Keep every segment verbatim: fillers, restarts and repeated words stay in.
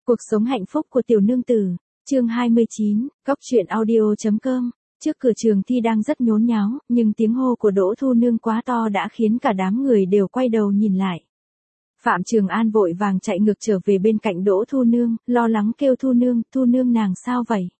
Cuộc sống hạnh phúc của tiểu nương tử, chương hai mươi chín, Cóc truyện audio.com. Trước cửa trường thi đang rất nhốn nháo, nhưng tiếng hô của Đỗ Thu Nương quá to đã khiến cả đám người đều quay đầu nhìn lại. Phạm Trường An vội vàng chạy ngược trở về bên cạnh Đỗ Thu Nương, lo lắng kêu Thu Nương, Thu Nương nàng sao vậy?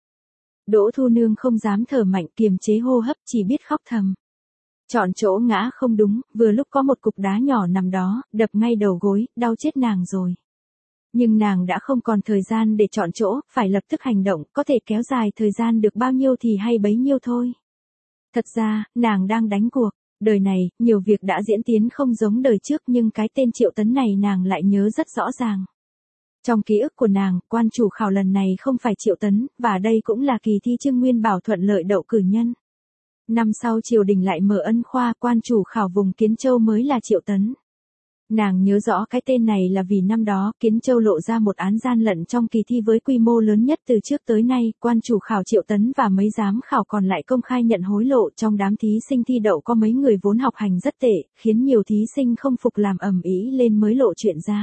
Đỗ Thu Nương không dám thở mạnh, kiềm chế hô hấp, chỉ biết khóc thầm. Chọn chỗ ngã không đúng, vừa lúc có một cục đá nhỏ nằm đó, đập ngay đầu gối, đau chết nàng rồi. Nhưng nàng đã không còn thời gian để chọn chỗ, phải lập tức hành động, có thể kéo dài thời gian được bao nhiêu thì hay bấy nhiêu thôi. Thật ra, nàng đang đánh cuộc, đời này, nhiều việc đã diễn tiến không giống đời trước nhưng cái tên Triệu Tấn này nàng lại nhớ rất rõ ràng. Trong ký ức của nàng, quan chủ khảo lần này không phải Triệu Tấn, và đây cũng là kỳ thi Trương Nguyên Bảo thuận lợi đậu cử nhân. Năm sau triều đình lại mở ân khoa, quan chủ khảo vùng Kiến Châu mới là Triệu Tấn. Nàng nhớ rõ cái tên này là vì năm đó Kiến Châu lộ ra một án gian lận trong kỳ thi với quy mô lớn nhất từ trước tới nay, quan chủ khảo Triệu Tấn và mấy giám khảo còn lại công khai nhận hối lộ, trong đám thí sinh thi đậu có mấy người vốn học hành rất tệ, khiến nhiều thí sinh không phục làm ầm ĩ lên mới lộ chuyện ra.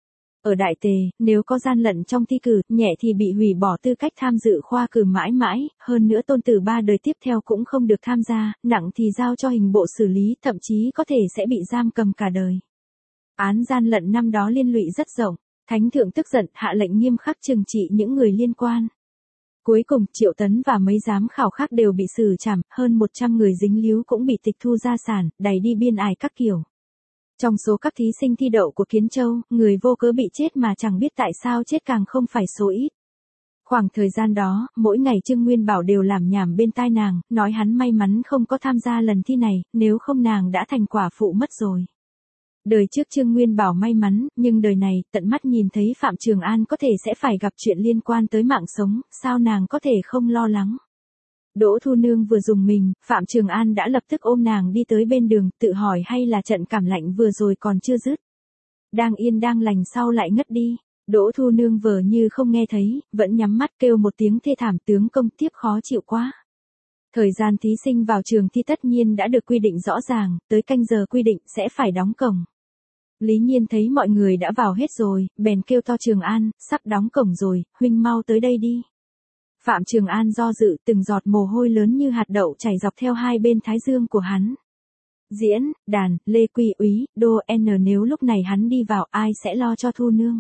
Ở Đại Tề, nếu có gian lận trong thi cử, nhẹ thì bị hủy bỏ tư cách tham dự khoa cử mãi mãi, hơn nữa tôn tử ba đời tiếp theo cũng không được tham gia, nặng thì giao cho hình bộ xử lý, thậm chí có thể sẽ bị giam cầm cả đời. Án gian lận năm đó liên lụy rất rộng, Thánh thượng tức giận hạ lệnh nghiêm khắc trừng trị những người liên quan. Cuối cùng, Triệu Tấn và mấy giám khảo khác đều bị xử trảm, hơn một trăm người dính líu cũng bị tịch thu gia sản, đày đi biên ải các kiểu. Trong số các thí sinh thi đậu của Kiến Châu, người vô cớ bị chết mà chẳng biết tại sao chết càng không phải số ít. Khoảng thời gian đó, mỗi ngày Trương Nguyên Bảo đều làm nhảm bên tai nàng, nói hắn may mắn không có tham gia lần thi này, nếu không nàng đã thành quả phụ mất rồi. Đời trước Trương Nguyên Bảo may mắn, nhưng đời này, tận mắt nhìn thấy Phạm Trường An có thể sẽ phải gặp chuyện liên quan tới mạng sống, sao nàng có thể không lo lắng. Đỗ Thu Nương vừa dùng mình, Phạm Trường An đã lập tức ôm nàng đi tới bên đường, tự hỏi hay là trận cảm lạnh vừa rồi còn chưa dứt. Đang yên đang lành sau lại ngất đi, Đỗ Thu Nương vờ như không nghe thấy, vẫn nhắm mắt kêu một tiếng thê thảm, tướng công tiếp khó chịu quá. Thời gian thí sinh vào trường thi tất nhiên đã được quy định rõ ràng, tới canh giờ quy định sẽ phải đóng cổng. Lý Nhiên thấy mọi người đã vào hết rồi, bèn kêu to Trường An, sắp đóng cổng rồi, huynh mau tới đây đi. Phạm Trường An do dự, từng giọt mồ hôi lớn như hạt đậu chảy dọc theo hai bên thái dương của hắn. Diễn, đàn, Lê Quy Úy, Đô N nếu lúc này hắn đi vào ai sẽ lo cho Thu Nương.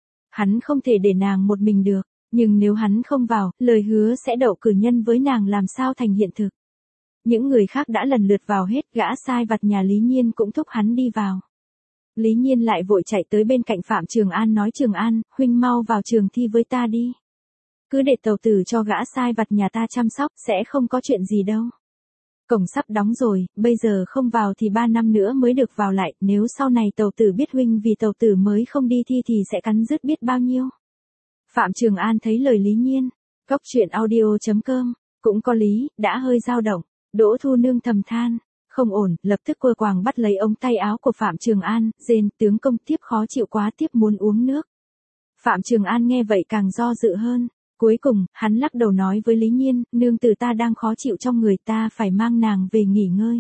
Hắn không thể để nàng một mình được, nhưng nếu hắn không vào, lời hứa sẽ đậu cử nhân với nàng làm sao thành hiện thực. Những người khác đã lần lượt vào hết, gã sai vặt nhà Lý Nhiên cũng thúc hắn đi vào. Lý Nhiên lại vội chạy tới bên cạnh Phạm Trường An nói Trường An, huynh mau vào trường thi với ta đi. Cứ để tàu tử cho gã sai vặt nhà ta chăm sóc, sẽ không có chuyện gì đâu. Cổng sắp đóng rồi, bây giờ không vào thì ba năm nữa mới được vào lại, nếu sau này tàu tử biết huynh vì tàu tử mới không đi thi thì sẽ cắn rứt biết bao nhiêu. Phạm Trường An thấy lời Lý Nhiên, Cóc truyện audio.com, cũng có lý, đã hơi dao động, Đỗ Thu Nương thầm than. Không ổn, lập tức quơ quàng bắt lấy ống tay áo của Phạm Trường An, rên, tướng công tiếp khó chịu quá tiếp muốn uống nước. Phạm Trường An nghe vậy càng do dự hơn, cuối cùng, hắn lắc đầu nói với Lý Nhiên, nương tử ta đang khó chịu trong người ta phải mang nàng về nghỉ ngơi.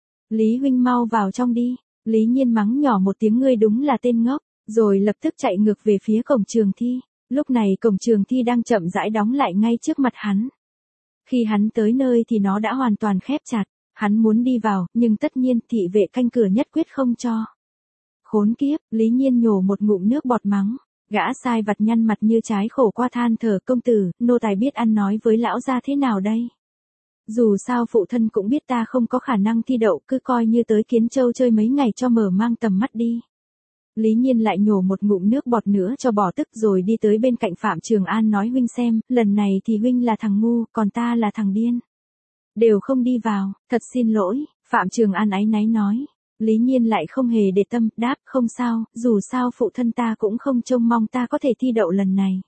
Lý huynh mau vào trong đi, Lý Nhiên mắng nhỏ một tiếng ngươi đúng là tên ngốc, rồi lập tức chạy ngược về phía cổng trường thi, lúc này cổng trường thi đang chậm rãi đóng lại ngay trước mặt hắn. Khi hắn tới nơi thì nó đã hoàn toàn khép chặt. Hắn muốn đi vào, nhưng tất nhiên thị vệ canh cửa nhất quyết không cho. Khốn kiếp, Lý Nhiên nhổ một ngụm nước bọt mắng. Gã sai vặt nhăn mặt như trái khổ qua than thở công tử, nô tài biết ăn nói với lão gia thế nào đây. Dù sao phụ thân cũng biết ta không có khả năng thi đậu, cứ coi như tới Kiến Châu chơi mấy ngày cho mở mang tầm mắt đi. Lý Nhiên lại nhổ một ngụm nước bọt nữa cho bỏ tức rồi đi tới bên cạnh Phạm Trường An nói huynh xem, lần này thì huynh là thằng ngu, còn ta là thằng điên. Đều không đi vào, thật xin lỗi, Phạm Trường An áy náy nói. Lý Nhiên lại không hề để tâm, đáp, không sao, dù sao phụ thân ta cũng không trông mong ta có thể thi đậu lần này.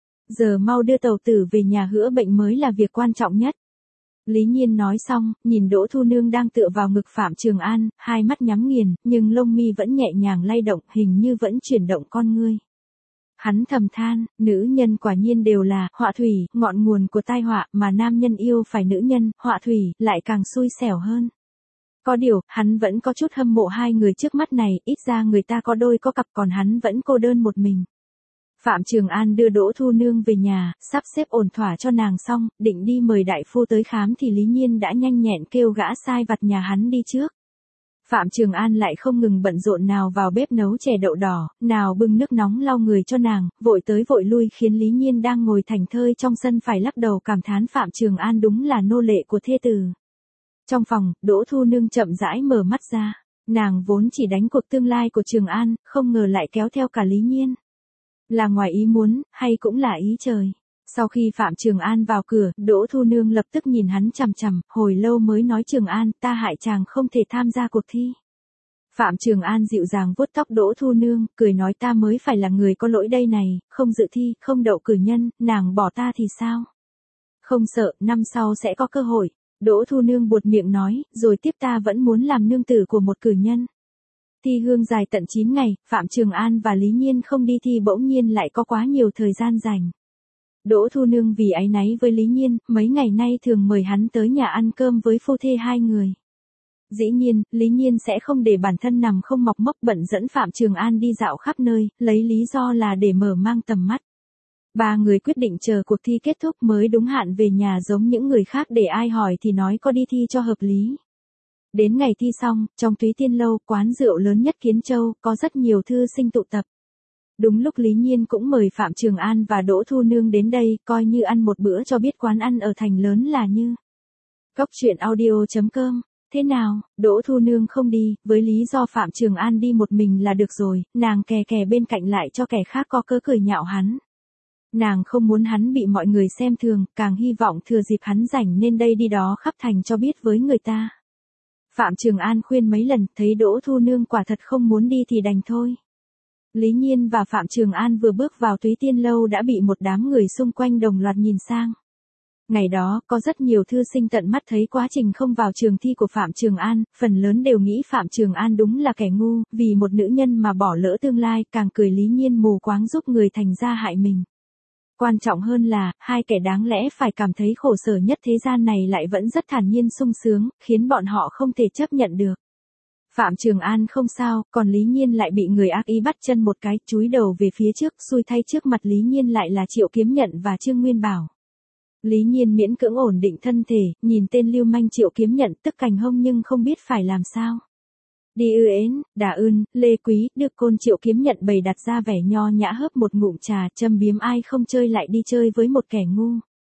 Giờ mau đưa tàu tử về nhà hữa bệnh mới là việc quan trọng nhất. Lý Nhiên nói xong, nhìn Đỗ Thu Nương đang tựa vào ngực Phạm Trường An, hai mắt nhắm nghiền, nhưng lông mi vẫn nhẹ nhàng lay động, hình như vẫn chuyển động con ngươi. Hắn thầm than, nữ nhân quả nhiên đều là họa thủy, ngọn nguồn của tai họa, mà nam nhân yêu phải nữ nhân, họa thủy, lại càng xui xẻo hơn. Có điều, hắn vẫn có chút hâm mộ hai người trước mắt này, ít ra người ta có đôi có cặp còn hắn vẫn cô đơn một mình. Phạm Trường An đưa Đỗ Thu Nương về nhà, sắp xếp ổn thỏa cho nàng xong, định đi mời đại phu tới khám thì Lý Nhiên đã nhanh nhẹn kêu gã sai vặt nhà hắn đi trước. Phạm Trường An lại không ngừng bận rộn, nào vào bếp nấu chè đậu đỏ, nào bưng nước nóng lau người cho nàng, vội tới vội lui khiến Lý Nhiên đang ngồi thảnh thơi trong sân phải lắc đầu cảm thán Phạm Trường An đúng là nô lệ của thê tử. Trong phòng, Đỗ Thu Nương chậm rãi mở mắt ra, nàng vốn chỉ đánh cuộc tương lai của Trường An, không ngờ lại kéo theo cả Lý Nhiên. Là ngoài ý muốn, hay cũng là ý trời. Sau khi Phạm Trường An vào cửa, Đỗ Thu Nương lập tức nhìn hắn chằm chằm, hồi lâu mới nói Trường An, ta hại chàng không thể tham gia cuộc thi. Phạm Trường An dịu dàng vuốt tóc Đỗ Thu Nương, cười nói ta mới phải là người có lỗi đây này, không dự thi, không đậu cử nhân, nàng bỏ ta thì sao? Không sợ, năm sau sẽ có cơ hội. Đỗ Thu Nương buột miệng nói, rồi tiếp ta vẫn muốn làm nương tử của một cử nhân. Thi hương dài tận chín ngày, Phạm Trường An và Lý Nhiên không đi thi bỗng nhiên lại có quá nhiều thời gian dành. Đỗ Thu Nương vì áy náy với Lý Nhiên, mấy ngày nay thường mời hắn tới nhà ăn cơm với phu thê hai người. Dĩ nhiên, Lý Nhiên sẽ không để bản thân nằm không mọc mốc bận dẫn Phạm Trường An đi dạo khắp nơi, lấy lý do là để mở mang tầm mắt. Ba người quyết định chờ cuộc thi kết thúc mới đúng hạn về nhà giống những người khác để ai hỏi thì nói có đi thi cho hợp lý. Đến ngày thi xong, trong Túy Tiên Lâu, quán rượu lớn nhất Kiến Châu, có rất nhiều thư sinh tụ tập. Đúng lúc Lý Nhiên cũng mời Phạm Trường An và Đỗ Thu Nương đến đây, coi như ăn một bữa cho biết quán ăn ở thành lớn là như. Góc truyện audio chấm com. Thế nào, Đỗ Thu Nương không đi, với lý do Phạm Trường An đi một mình là được rồi, nàng kè kè bên cạnh lại cho kẻ khác có cớ cười nhạo hắn. Nàng không muốn hắn bị mọi người xem thường, càng hy vọng thừa dịp hắn rảnh nên đây đi đó khắp thành cho biết với người ta. Phạm Trường An khuyên mấy lần, thấy Đỗ Thu Nương quả thật không muốn đi thì đành thôi. Lý Nhiên và Phạm Trường An vừa bước vào Túy Tiên Lâu đã bị một đám người xung quanh đồng loạt nhìn sang. Ngày đó, có rất nhiều thư sinh tận mắt thấy quá trình không vào trường thi của Phạm Trường An, phần lớn đều nghĩ Phạm Trường An đúng là kẻ ngu, vì một nữ nhân mà bỏ lỡ tương lai, càng cười Lý Nhiên mù quáng giúp người thành ra hại mình. Quan trọng hơn là, hai kẻ đáng lẽ phải cảm thấy khổ sở nhất thế gian này lại vẫn rất thản nhiên sung sướng, khiến bọn họ không thể chấp nhận được. Phạm Trường An không sao, còn Lý Nhiên lại bị người ác ý bắt chân một cái, chúi đầu về phía trước, xui thay trước mặt Lý Nhiên lại là Triệu Kiếm Nhận và Trương Nguyên Bảo. Lý Nhiên miễn cưỡng ổn định thân thể, nhìn tên lưu manh Triệu Kiếm Nhận tức cành hông nhưng không biết phải làm sao. Đi ư ến, đà ưn, lê quý, được côn Triệu Kiếm Nhận bày đặt ra vẻ nho nhã hớp một ngụm trà, châm biếm ai không chơi lại đi chơi với một kẻ ngu.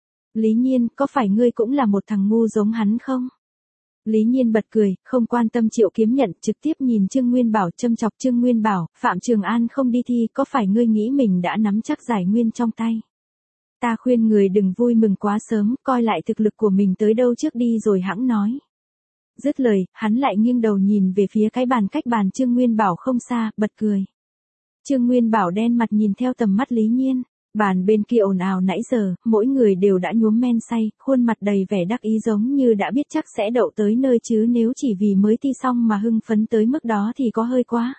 Lý Nhiên, có phải ngươi cũng là một thằng ngu giống hắn không? Lý Nhiên bật cười, không quan tâm Triệu Kiếm Nhận, trực tiếp nhìn Trương Nguyên Bảo châm chọc Trương Nguyên Bảo, Phạm Trường An không đi thi, có phải ngươi nghĩ mình đã nắm chắc giải nguyên trong tay? Ta khuyên người đừng vui mừng quá sớm, coi lại thực lực của mình tới đâu trước đi rồi hẵng nói. Dứt lời, hắn lại nghiêng đầu nhìn về phía cái bàn cách bàn Trương Nguyên Bảo không xa, bật cười. Trương Nguyên Bảo đen mặt nhìn theo tầm mắt Lý Nhiên, bàn bên kia ồn ào nãy giờ, mỗi người đều đã nhuốm men say, khuôn mặt đầy vẻ đắc ý giống như đã biết chắc sẽ đậu tới nơi chứ nếu chỉ vì mới thi xong mà hưng phấn tới mức đó thì có hơi quá.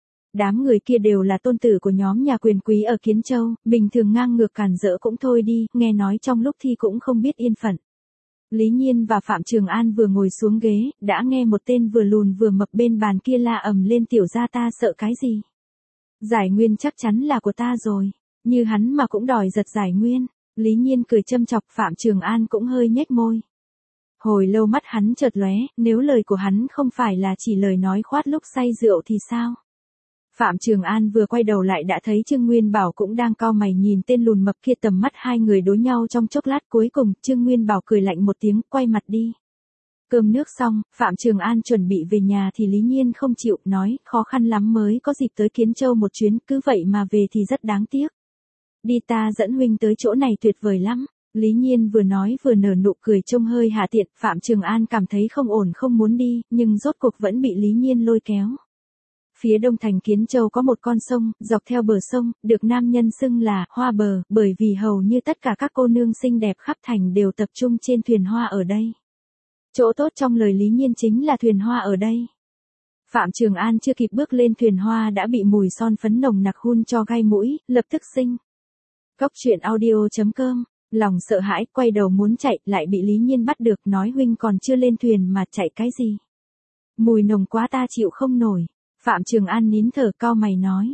Đám người kia đều là tôn tử của nhóm nhà quyền quý ở Kiến Châu, bình thường ngang ngược cản rỡ cũng thôi đi, nghe nói trong lúc thi cũng không biết yên phận. Lý Nhiên và Phạm Trường An vừa ngồi xuống ghế, đã nghe một tên vừa lùn vừa mập bên bàn kia la ầm lên tiểu gia ta sợ cái gì. Giải nguyên chắc chắn là của ta rồi, như hắn mà cũng đòi giật giải nguyên. Lý Nhiên cười châm chọc, Phạm Trường An cũng hơi nhếch môi. Hồi lâu mắt hắn chợt lóe, nếu lời của hắn không phải là chỉ lời nói khoát lúc say rượu thì sao? Phạm Trường An vừa quay đầu lại đã thấy Trương Nguyên Bảo cũng đang cau mày nhìn tên lùn mập kia, tầm mắt hai người đối nhau trong chốc lát, cuối cùng Trương Nguyên Bảo cười lạnh một tiếng, quay mặt đi. Cơm nước xong, Phạm Trường An chuẩn bị về nhà thì Lý Nhiên không chịu, nói, khó khăn lắm mới có dịp tới Kiến Châu một chuyến, cứ vậy mà về thì rất đáng tiếc. Đi ta dẫn huynh tới chỗ này tuyệt vời lắm. Lý Nhiên vừa nói vừa nở nụ cười trông hơi hạ tiện, Phạm Trường An cảm thấy không ổn không muốn đi, nhưng rốt cuộc vẫn bị Lý Nhiên lôi kéo. Phía đông thành Kiến Châu có một con sông, dọc theo bờ sông, được nam nhân xưng là hoa bờ, bởi vì hầu như tất cả các cô nương xinh đẹp khắp thành đều tập trung trên thuyền hoa ở đây. Chỗ tốt trong lời Lý Nhiên chính là thuyền hoa ở đây. Phạm Trường An chưa kịp bước lên thuyền hoa đã bị mùi son phấn nồng nặc hun cho gai mũi, lập tức sinh. Góc truyện audio chấm com, lòng sợ hãi, quay đầu muốn chạy, lại bị Lý Nhiên bắt được, nói huynh còn chưa lên thuyền mà chạy cái gì. Mùi nồng quá ta chịu không nổi. Phạm Trường An nín thở cau mày nói,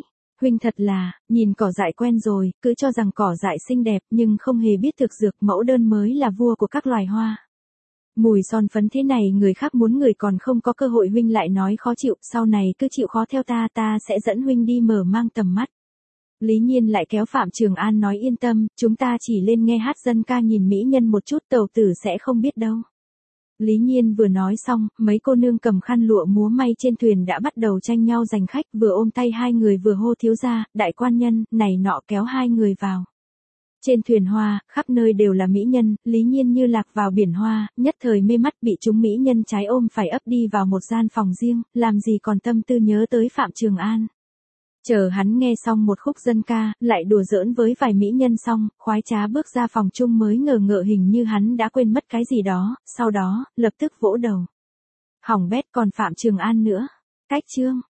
Huynh thật là, nhìn cỏ dại quen rồi, cứ cho rằng cỏ dại xinh đẹp nhưng không hề biết thực dược mẫu đơn mới là vua của các loài hoa. Mùi son phấn thế này người khác muốn người còn không có cơ hội Huynh lại nói khó chịu, sau này cứ chịu khó theo ta ta sẽ dẫn Huynh đi mở mang tầm mắt. Lý Nhiên lại kéo Phạm Trường An nói yên tâm, chúng ta chỉ lên nghe hát dân ca nhìn mỹ nhân một chút tàu tử sẽ không biết đâu. Lý Nhiên vừa nói xong, mấy cô nương cầm khăn lụa múa may trên thuyền đã bắt đầu tranh nhau giành khách, vừa ôm tay hai người vừa hô thiếu gia, đại quan nhân, này nọ kéo hai người vào. Trên thuyền hoa, khắp nơi đều là mỹ nhân, Lý Nhiên như lạc vào biển hoa, nhất thời mê mắt bị chúng mỹ nhân trái ôm phải ấp đi vào một gian phòng riêng, làm gì còn tâm tư nhớ tới Phạm Trường An. Chờ hắn nghe xong một khúc dân ca, lại đùa giỡn với vài mỹ nhân xong, khoái trá bước ra phòng chung mới ngờ ngợ hình như hắn đã quên mất cái gì đó, sau đó, lập tức vỗ đầu. Hỏng bét còn Phạm Trường An nữa. Cách chương.